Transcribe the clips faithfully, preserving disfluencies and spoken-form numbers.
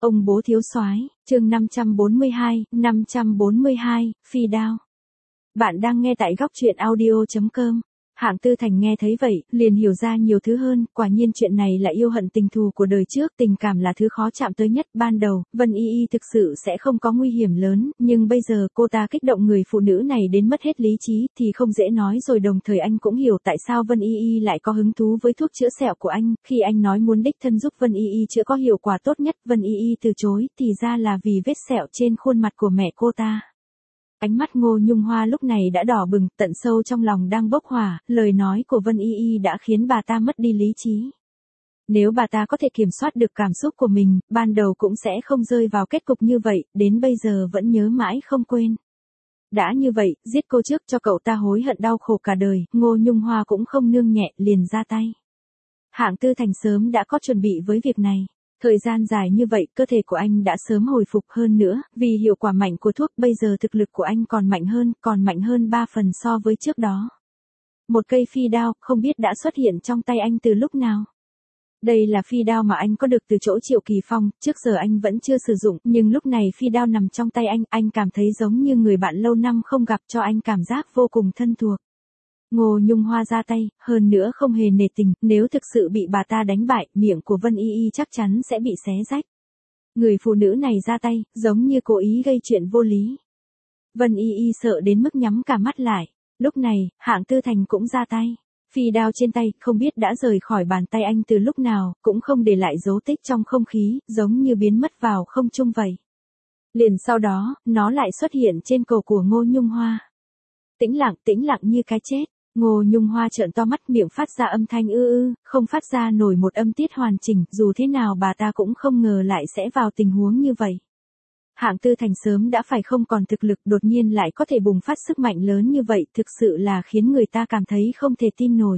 Ông bố thiếu soái, chương năm trăm bốn mươi hai, năm trăm bốn mươi hai, phi đao. Bạn đang nghe tại góc truyện audio chấm com. Hạng Tư Thành nghe thấy vậy, liền hiểu ra nhiều thứ hơn, quả nhiên chuyện này là yêu hận tình thù của đời trước, tình cảm là thứ khó chạm tới nhất. Ban đầu, Vân Y Y thực sự sẽ không có nguy hiểm lớn, nhưng bây giờ cô ta kích động người phụ nữ này đến mất hết lý trí, thì không dễ nói rồi. Đồng thời anh cũng hiểu tại sao Vân Y Y lại có hứng thú với thuốc chữa sẹo của anh, khi anh nói muốn đích thân giúp Vân Y Y chữa có hiệu quả tốt nhất, Vân Y Y từ chối, thì ra là vì vết sẹo trên khuôn mặt của mẹ cô ta. Ánh mắt Ngô Nhung Hoa lúc này đã đỏ bừng, tận sâu trong lòng đang bốc hỏa, lời nói của Vân Y Y đã khiến bà ta mất đi lý trí. Nếu bà ta có thể kiểm soát được cảm xúc của mình, ban đầu cũng sẽ không rơi vào kết cục như vậy, đến bây giờ vẫn nhớ mãi không quên. Đã như vậy, giết cô trước cho cậu ta hối hận đau khổ cả đời, Ngô Nhung Hoa cũng không nương nhẹ, liền ra tay. Hạng Tư Thành sớm đã có chuẩn bị với việc này. Thời gian dài như vậy, cơ thể của anh đã sớm hồi phục hơn nữa, vì hiệu quả mạnh của thuốc, bây giờ thực lực của anh còn mạnh hơn, còn mạnh hơn ba phần so với trước đó. Một cây phi đao, không biết đã xuất hiện trong tay anh từ lúc nào. Đây là phi đao mà anh có được từ chỗ Triệu Kỳ Phong, trước giờ anh vẫn chưa sử dụng, nhưng lúc này phi đao nằm trong tay anh, anh cảm thấy giống như người bạn lâu năm không gặp, cho anh cảm giác vô cùng thân thuộc. Ngô Nhung Hoa ra tay, hơn nữa không hề nể tình, nếu thực sự bị bà ta đánh bại, miệng của Vân Y Y chắc chắn sẽ bị xé rách. Người phụ nữ này ra tay, giống như cố ý gây chuyện vô lý. Vân Y Y sợ đến mức nhắm cả mắt lại. Lúc này, Hạng Tư Thành cũng ra tay. Phi đao trên tay, không biết đã rời khỏi bàn tay anh từ lúc nào, cũng không để lại dấu tích trong không khí, giống như biến mất vào không trung vậy. Liền sau đó, nó lại xuất hiện trên cổ của Ngô Nhung Hoa. Tĩnh lặng, tĩnh lặng như cái chết. Ngô Nhung Hoa trợn to mắt, miệng phát ra âm thanh ư ư, không phát ra nổi một âm tiết hoàn chỉnh, dù thế nào bà ta cũng không ngờ lại sẽ vào tình huống như vậy. Hạng Tư Thành sớm đã phải không còn thực lực, đột nhiên lại có thể bùng phát sức mạnh lớn như vậy, thực sự là khiến người ta cảm thấy không thể tin nổi.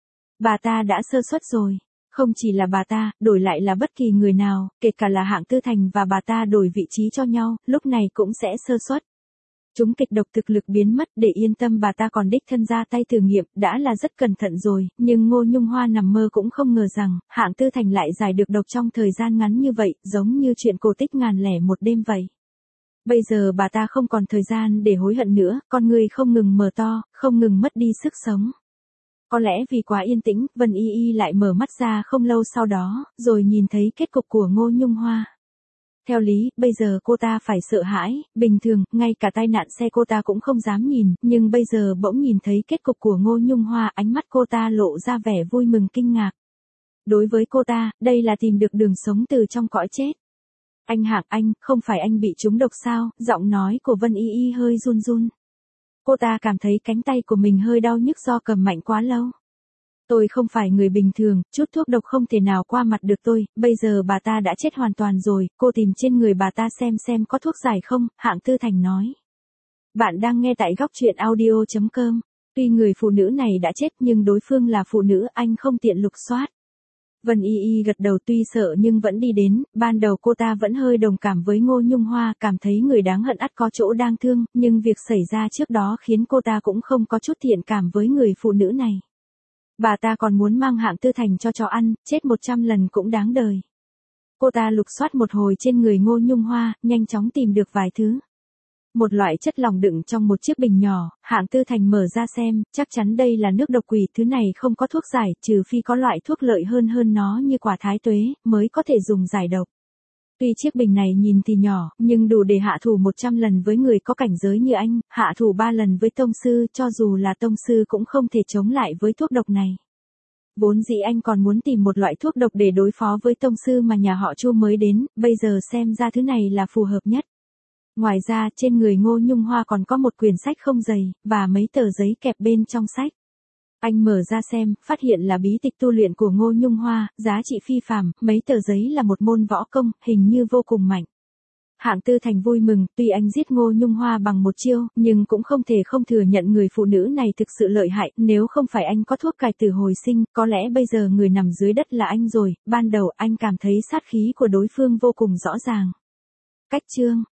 Bà ta đã sơ suất rồi. Không chỉ là bà ta, đổi lại là bất kỳ người nào, kể cả là Hạng Tư Thành và bà ta đổi vị trí cho nhau, lúc này cũng sẽ sơ suất. Chúng kịch độc thực lực biến mất, để yên tâm bà ta còn đích thân ra tay thử nghiệm, đã là rất cẩn thận rồi, nhưng Ngô Nhung Hoa nằm mơ cũng không ngờ rằng, Hạng Tư Thành lại giải được độc trong thời gian ngắn như vậy, giống như chuyện cổ tích ngàn lẻ một đêm vậy. Bây giờ bà ta không còn thời gian để hối hận nữa, con người không ngừng mở to, không ngừng mất đi sức sống. Có lẽ vì quá yên tĩnh, Vân Y Y lại mở mắt ra không lâu sau đó, rồi nhìn thấy kết cục của Ngô Nhung Hoa. Theo lý, bây giờ cô ta phải sợ hãi, bình thường, ngay cả tai nạn xe cô ta cũng không dám nhìn, nhưng bây giờ bỗng nhìn thấy kết cục của Ngô Nhung Hoa, ánh mắt cô ta lộ ra vẻ vui mừng kinh ngạc. Đối với cô ta, đây là tìm được đường sống từ trong cõi chết. Anh Hạng, anh, không phải anh bị trúng độc sao? Giọng nói của Vân Y Y hơi run run. Cô ta cảm thấy cánh tay của mình hơi đau nhức do cầm mạnh quá lâu. Tôi không phải người bình thường, chút thuốc độc không thể nào qua mặt được tôi, bây giờ bà ta đã chết hoàn toàn rồi, cô tìm trên người bà ta xem xem có thuốc giải không, Hạng Tư Thành nói. Bạn đang nghe tại góc truyện audio chấm com. Tuy người phụ nữ này đã chết nhưng đối phương là phụ nữ, anh không tiện lục soát. Vân Y Y gật đầu, tuy sợ nhưng vẫn đi đến, ban đầu cô ta vẫn hơi đồng cảm với Ngô Nhung Hoa, cảm thấy người đáng hận ắt có chỗ đang thương, nhưng việc xảy ra trước đó khiến cô ta cũng không có chút thiện cảm với người phụ nữ này. Bà ta còn muốn mang Hạng Tư Thành cho chó ăn, chết một trăm lần cũng đáng đời. Cô ta lục soát một hồi trên người Ngô Nhung Hoa, nhanh chóng tìm được vài thứ. Một loại chất lỏng đựng trong một chiếc bình nhỏ, Hạng Tư Thành mở ra xem, chắc chắn đây là nước độc quỷ, thứ này không có thuốc giải, trừ phi có loại thuốc lợi hơn hơn nó như quả thái tuế, mới có thể dùng giải độc. Tuy chiếc bình này nhìn thì nhỏ, nhưng đủ để hạ thủ một trăm lần với người có cảnh giới như anh, hạ thủ ba lần với tông sư, cho dù là tông sư cũng không thể chống lại với thuốc độc này. Vốn dĩ anh còn muốn tìm một loại thuốc độc để đối phó với tông sư mà nhà họ Chu mới đến, bây giờ xem ra thứ này là phù hợp nhất. Ngoài ra, trên người Ngô Nhung Hoa còn có một quyển sách không dày, và mấy tờ giấy kẹp bên trong sách. Anh mở ra xem, phát hiện là bí tịch tu luyện của Ngô Nhung Hoa, giá trị phi phàm, mấy tờ giấy là một môn võ công, hình như vô cùng mạnh. Hạng Tư Thành vui mừng, tuy anh giết Ngô Nhung Hoa bằng một chiêu, nhưng cũng không thể không thừa nhận người phụ nữ này thực sự lợi hại, nếu không phải anh có thuốc cải tử hồi sinh, có lẽ bây giờ người nằm dưới đất là anh rồi. Ban đầu anh cảm thấy sát khí của đối phương vô cùng rõ ràng. Cách chương